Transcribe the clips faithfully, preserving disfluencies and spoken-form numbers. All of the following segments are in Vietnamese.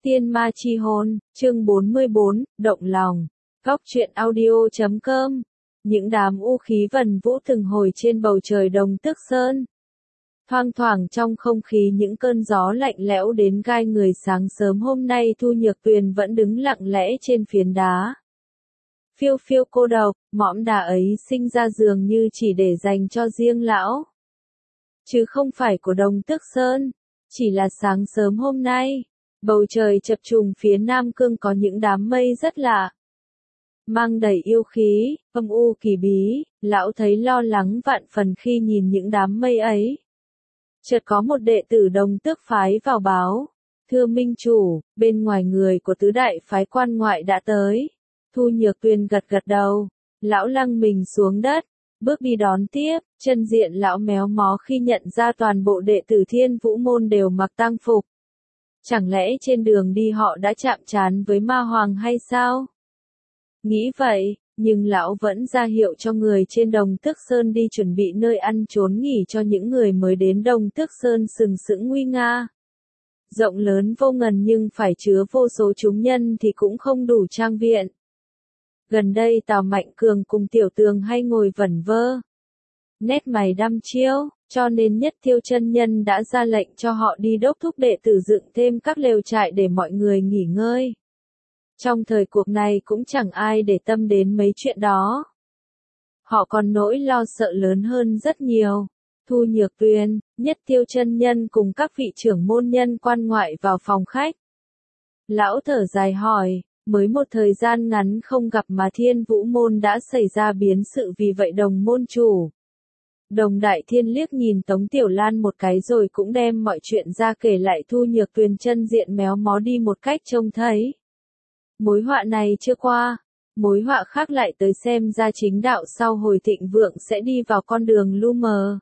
Tiên ma chi hồn, chương bốn mươi bốn, động lòng. Góc truyện audio chấm com. Những đám u khí vần vũ từng hồi trên bầu trời Đồng Tước Sơn. Thoang thoảng trong không khí những cơn gió lạnh lẽo đến gai người. Sáng sớm hôm nay Thu Nhược Tuyền vẫn đứng lặng lẽ trên phiến đá. Phiêu phiêu cô độc, mỏm đá ấy sinh ra dường như chỉ để dành cho riêng lão, chứ không phải của Đồng Tước Sơn. Chỉ là sáng sớm hôm nay, bầu trời chập trùng phía Nam Cương có những đám mây rất lạ, mang đầy yêu khí, âm u kỳ bí. Lão thấy lo lắng vạn phần khi nhìn những đám mây ấy. Chợt có một đệ tử Đồng Tước phái vào báo, thưa minh chủ, bên ngoài người của tứ đại phái quan ngoại đã tới. Thu Nhược Tuyền gật gật đầu, lão lăng mình xuống đất, bước đi đón tiếp. Chân diện lão méo mó khi nhận ra toàn bộ đệ tử Thiên Vũ môn đều mặc tang phục. Chẳng lẽ trên đường đi họ đã chạm trán với ma hoàng hay sao? Nghĩ vậy, nhưng lão vẫn ra hiệu cho người trên Đồng Tước Sơn đi chuẩn bị nơi ăn trốn nghỉ cho những người mới đến Đồng Tước Sơn sừng sững nguy nga. Rộng lớn vô ngần nhưng phải chứa vô số chúng nhân thì cũng không đủ trang viện. Gần đây Tào Mạnh Cường cùng Tiểu Tường hay ngồi vẩn vơ, nét mày đăm chiêu, cho nên Nhất Thiêu chân nhân đã ra lệnh cho họ đi đốc thúc đệ tử dựng thêm các lều trại để mọi người nghỉ ngơi. Trong thời cuộc này cũng chẳng ai để tâm đến mấy chuyện đó. Họ còn nỗi lo sợ lớn hơn rất nhiều. Thu Nhược Tuyền, Nhất Thiêu chân nhân cùng các vị trưởng môn nhân quan ngoại vào phòng khách. Lão thở dài hỏi, mới một thời gian ngắn không gặp mà Thiên Vũ môn đã xảy ra biến sự, vì vậy Đồng môn chủ. Đồng Đại Thiên liếc nhìn Tống Tiểu Lan một cái rồi cũng đem mọi chuyện ra kể lại. Thu Nhược Tuyền chân diện méo mó đi một cách trông thấy. Mối họa này chưa qua, mối họa khác lại tới, xem ra chính đạo sau hồi thịnh vượng sẽ đi vào con đường lu mờ.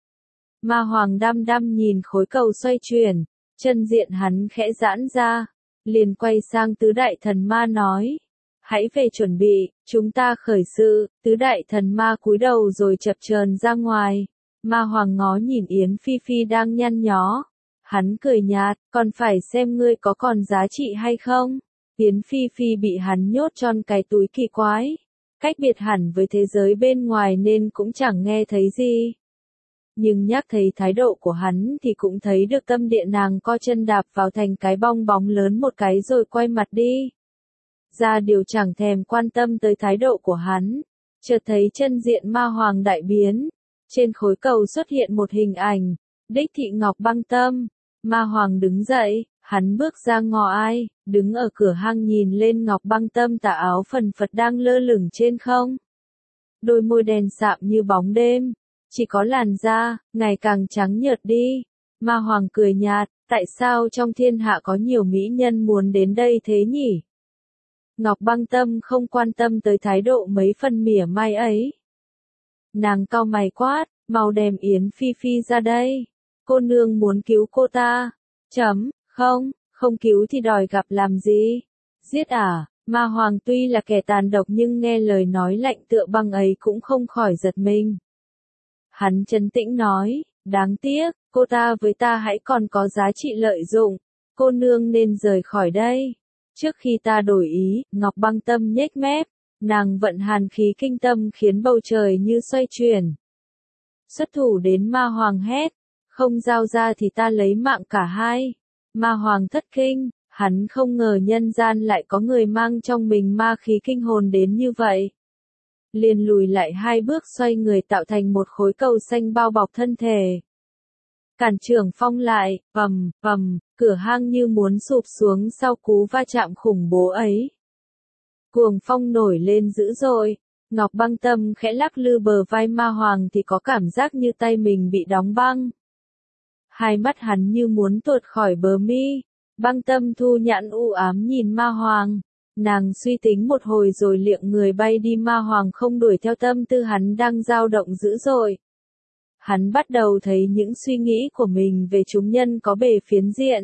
Ma Hoàng đăm đăm nhìn khối cầu xoay chuyển, chân diện hắn khẽ giãn ra, liền quay sang tứ đại thần ma nói. Hãy về chuẩn bị, chúng ta khởi sự. Tứ đại thần ma cúi đầu rồi chập chờn ra ngoài. Ma Hoàng ngó nhìn Yến Phi Phi đang nhăn nhó. Hắn cười nhạt, còn phải xem ngươi có còn giá trị hay không. Yến Phi Phi bị hắn nhốt trong cái túi kỳ quái, cách biệt hẳn với thế giới bên ngoài nên cũng chẳng nghe thấy gì. Nhưng nhắc thấy thái độ của hắn thì cũng thấy được tâm địa nàng co chân đạp vào thành cái bong bóng lớn một cái rồi quay mặt đi. Ra điều chẳng thèm quan tâm tới thái độ của hắn. Chợt thấy chân diện Ma Hoàng đại biến. Trên khối cầu xuất hiện một hình ảnh, đích thị Ngọc Băng Tâm. Ma Hoàng đứng dậy, hắn bước ra ngõ ai, đứng ở cửa hang nhìn lên Ngọc Băng Tâm tà áo phần phật đang lơ lửng trên không. Đôi môi đen sạm như bóng đêm, chỉ có làn da, ngày càng trắng nhợt đi. Ma Hoàng cười nhạt, tại sao trong thiên hạ có nhiều mỹ nhân muốn đến đây thế nhỉ? Ngọc Băng Tâm không quan tâm tới thái độ mấy phần mỉa mai ấy. Nàng cau mày quát, mau đem Yến Phi Phi ra đây. Cô nương muốn cứu cô ta. Chấm, không, không cứu thì đòi gặp làm gì? Giết à? Ma Hoàng tuy là kẻ tàn độc nhưng nghe lời nói lạnh tựa băng ấy cũng không khỏi giật mình. Hắn trấn tĩnh nói, đáng tiếc, cô ta với ta hãy còn có giá trị lợi dụng. Cô nương nên rời khỏi đây. Trước khi ta đổi ý, Ngọc Băng Tâm nhếch mép, nàng vận hàn khí kinh tâm khiến bầu trời như xoay chuyển. Xuất thủ đến Ma Hoàng hét, không giao ra thì ta lấy mạng cả hai. Ma Hoàng thất kinh, hắn không ngờ nhân gian lại có người mang trong mình ma khí kinh hồn đến như vậy. Liền lùi lại hai bước xoay người tạo thành một khối cầu xanh bao bọc thân thể. Cản Trường Phong lại, ầm, ầm, cửa hang như muốn sụp xuống sau cú va chạm khủng bố ấy. Cuồng phong nổi lên dữ dội, Ngọc Băng Tâm khẽ lắc lư bờ vai Ma Hoàng thì có cảm giác như tay mình bị đóng băng. Hai mắt hắn như muốn tuột khỏi bờ mi. Băng Tâm thu nhãn u ám nhìn Ma Hoàng. Nàng suy tính một hồi rồi liệng người bay đi. Ma Hoàng không đuổi theo tâm tư hắn đang dao động dữ dội. Hắn bắt đầu thấy những suy nghĩ của mình về chúng nhân có bề phiến diện.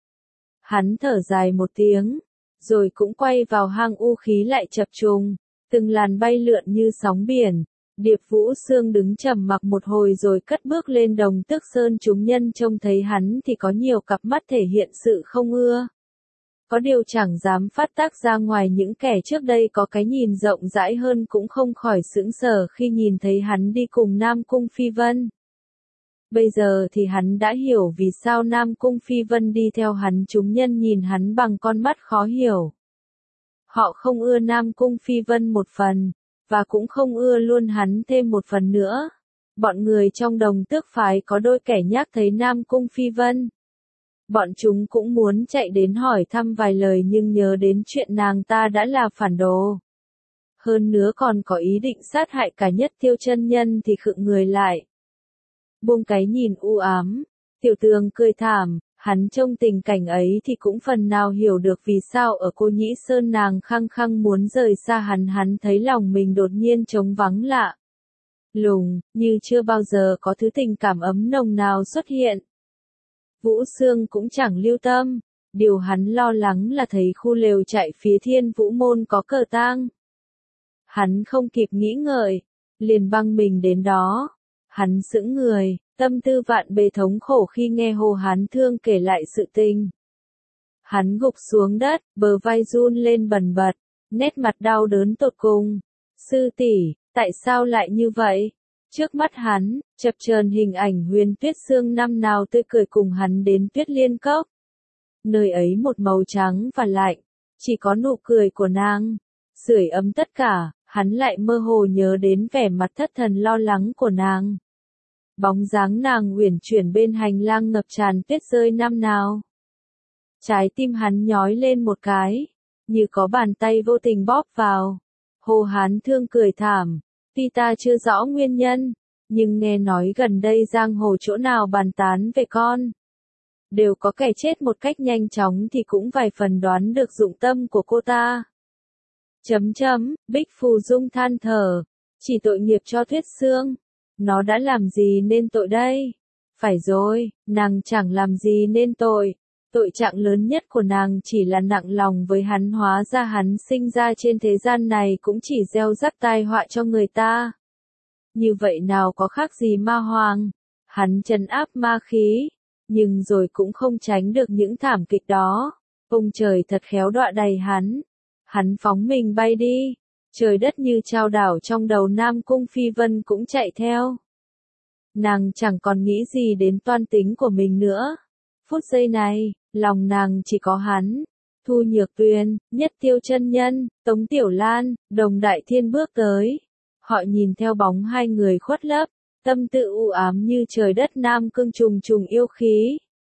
Hắn thở dài một tiếng, rồi cũng quay vào hang u khí lại chập trùng, từng làn bay lượn như sóng biển. Điệp Vũ Sương đứng trầm mặc một hồi rồi cất bước lên Đồng Tước Sơn. Chúng nhân trông thấy hắn thì có nhiều cặp mắt thể hiện sự không ưa. có điều chẳng dám phát tác ra ngoài. Những kẻ trước đây có cái nhìn rộng rãi hơn cũng không khỏi sững sờ khi nhìn thấy hắn đi cùng Nam Cung Phi Vân. Bây giờ thì hắn đã hiểu vì sao Nam Cung Phi Vân đi theo hắn, chúng nhân nhìn hắn bằng con mắt khó hiểu. Họ không ưa Nam Cung Phi Vân một phần, và cũng không ưa luôn hắn thêm một phần nữa. Bọn người trong Đồng Tước phái có đôi kẻ nhác thấy Nam Cung Phi Vân. Bọn chúng cũng muốn chạy đến hỏi thăm vài lời nhưng nhớ đến chuyện nàng ta đã là phản đồ. Hơn nữa còn có ý định sát hại cả Nhất Tiêu chân nhân thì khựng người lại. Buông cái nhìn u ám, Tiểu Tường cười thảm, hắn trông tình cảnh ấy thì cũng phần nào hiểu được vì sao ở Cô Nhĩ Sơn nàng khăng khăng muốn rời xa hắn. Hắn thấy lòng mình đột nhiên trống vắng lạ lùng, như chưa bao giờ có thứ tình cảm ấm nồng nào xuất hiện. Vũ Xương cũng chẳng lưu tâm, điều hắn lo lắng là thấy khu lều trại phía Thiên Vũ Môn có cờ tang. Hắn không kịp nghĩ ngợi, liền băng mình đến đó. Hắn sững người, tâm tư vạn bề thống khổ khi nghe Hồ Hán Thương kể lại sự tình. Hắn gục xuống đất, bờ vai run lên bần bật, nét mặt đau đớn tột cùng. Sư tỷ, tại sao lại như vậy? Trước mắt hắn, chập chờn hình ảnh Huyền Tuyết Sương năm nào tươi cười cùng hắn đến Tuyết Liên Cốc. Nơi ấy một màu trắng và lạnh, chỉ có nụ cười của nàng sưởi ấm tất cả. Hắn lại mơ hồ nhớ đến vẻ mặt thất thần lo lắng của nàng. Bóng dáng nàng uyển chuyển bên hành lang ngập tràn tuyết rơi năm nào. Trái tim hắn nhói lên một cái, như có bàn tay vô tình bóp vào. Hồ Hán Thương cười thảm, tuy ta chưa rõ nguyên nhân, nhưng nghe nói gần đây giang hồ chỗ nào bàn tán về con. Đều có kẻ chết một cách nhanh chóng thì cũng vài phần đoán được dụng tâm của cô ta. Chấm chấm, Bích Phù Dung than thở, chỉ tội nghiệp cho Tuyết Sương. Nó đã làm gì nên tội đây? Phải rồi, nàng chẳng làm gì nên tội. Tội trạng lớn nhất của nàng chỉ là nặng lòng với hắn, hóa ra hắn sinh ra trên thế gian này cũng chỉ gieo rắc tai họa cho người ta. Như vậy nào có khác gì ma hoàng? Hắn trấn áp ma khí, nhưng rồi cũng không tránh được những thảm kịch đó. Ông trời thật khéo đọa đầy hắn. Hắn phóng mình bay đi. Trời đất như chao đảo trong đầu Nam Cung Phi Vân cũng chạy theo. Nàng chẳng còn nghĩ gì đến toan tính của mình nữa. Phút giây này, lòng nàng chỉ có hắn. Thu Nhược Tuyền, Nhất Tiêu chân nhân, Tống Tiểu Lan, Đồng Đại Thiên bước tới. Họ nhìn theo bóng hai người khuất lấp, tâm tự u ám như trời đất. Nam Cương trùng trùng yêu khí.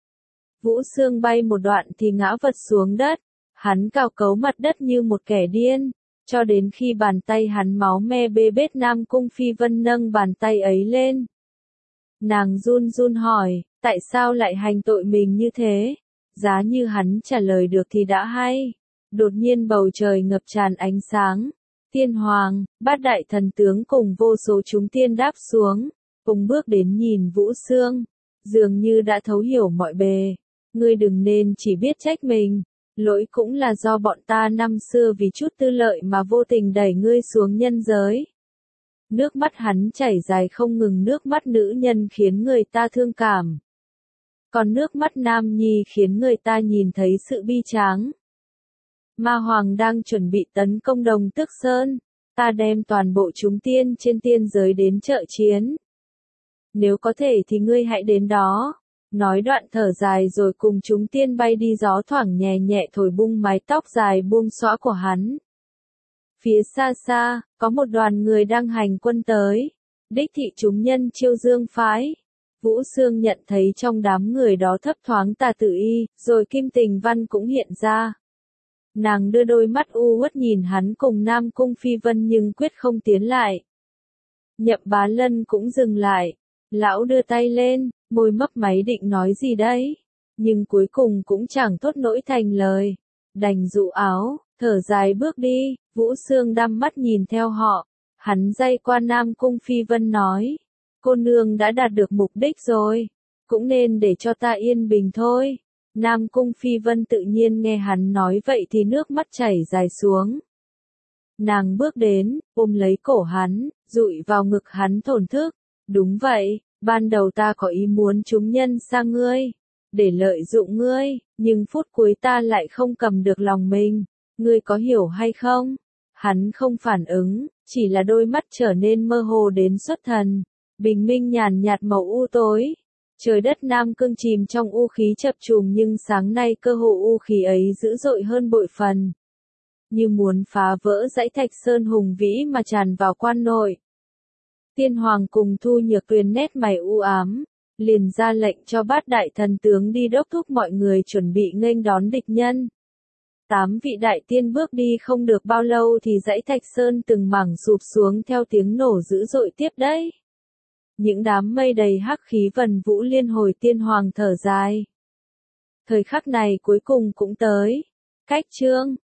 Vũ Xương bay một đoạn thì ngã vật xuống đất. Hắn cào cấu mặt đất như một kẻ điên. Cho đến khi bàn tay hắn máu me bê bết. Nam Cung Phi Vân nâng bàn tay ấy lên. Nàng run run hỏi, tại sao lại hành tội mình như thế? Giá như hắn trả lời được thì đã hay. Đột nhiên bầu trời ngập tràn ánh sáng. Tiên Hoàng, Bát Đại Thần Tướng cùng vô số chúng tiên đáp xuống, cùng bước đến nhìn Vũ Xương. Dường như đã thấu hiểu mọi bề. Ngươi đừng nên chỉ biết trách mình. Lỗi cũng là do bọn ta năm xưa vì chút tư lợi mà vô tình đẩy ngươi xuống nhân giới. Nước mắt hắn chảy dài không ngừng, nước mắt nữ nhân khiến người ta thương cảm. Còn nước mắt nam nhi khiến người ta nhìn thấy sự bi tráng. Ma Hoàng đang chuẩn bị tấn công Đồng Tước Sơn. Ta đem toàn bộ chúng tiên trên tiên giới đến trợ chiến. Nếu có thể thì ngươi hãy đến đó. Nói đoạn thở dài rồi cùng chúng tiên bay đi, gió thoảng nhẹ nhẹ thổi bung mái tóc dài buông xõa của hắn. Phía xa xa, có một đoàn người đang hành quân tới. Đích thị chúng nhân Chiêu Dương phái. Vũ Xương nhận thấy trong đám người đó thấp thoáng Tà Tử Y, rồi Kim Tình Văn cũng hiện ra. Nàng đưa đôi mắt u uất nhìn hắn cùng Nam Cung Phi Vân nhưng quyết không tiến lại. Nhậm Bá Lân cũng dừng lại. Lão đưa tay lên, môi mấp máy định nói gì đấy. Nhưng cuối cùng cũng chẳng thốt nỗi thành lời. Đành dụ áo, thở dài bước đi. Vũ Xương đăm mắt nhìn theo họ. Hắn day qua Nam Cung Phi Vân nói. Cô nương đã đạt được mục đích rồi. Cũng nên để cho ta yên bình thôi. Nam Cung Phi Vân tự nhiên nghe hắn nói vậy thì nước mắt chảy dài xuống. Nàng bước đến, ôm lấy cổ hắn, dụi vào ngực hắn thổn thức. Đúng vậy, ban đầu ta có ý muốn chúng nhân sang ngươi. để lợi dụng ngươi, nhưng phút cuối ta lại không cầm được lòng mình, ngươi có hiểu hay không? Hắn không phản ứng, chỉ là đôi mắt trở nên mơ hồ đến xuất thần, bình minh nhàn nhạt màu u tối. Trời đất Nam Cương chìm trong u khí chập trùng nhưng sáng nay cơ hồ u khí ấy dữ dội hơn bội phần. Như muốn phá vỡ dãy thạch sơn hùng vĩ mà tràn vào quan nội. Tiên Hoàng cùng Thu Nhược Tuyền nét mày u ám, liền ra lệnh cho bát đại thần tướng đi đốc thúc mọi người chuẩn bị nghênh đón địch nhân. Tám vị đại tiên bước đi không được bao lâu thì dãy thạch sơn từng mảng sụp xuống theo tiếng nổ dữ dội tiếp đấy. Những đám mây đầy hắc khí vần vũ liên hồi. Tiên Hoàng thở dài. Thời khắc này cuối cùng cũng tới. Cách chương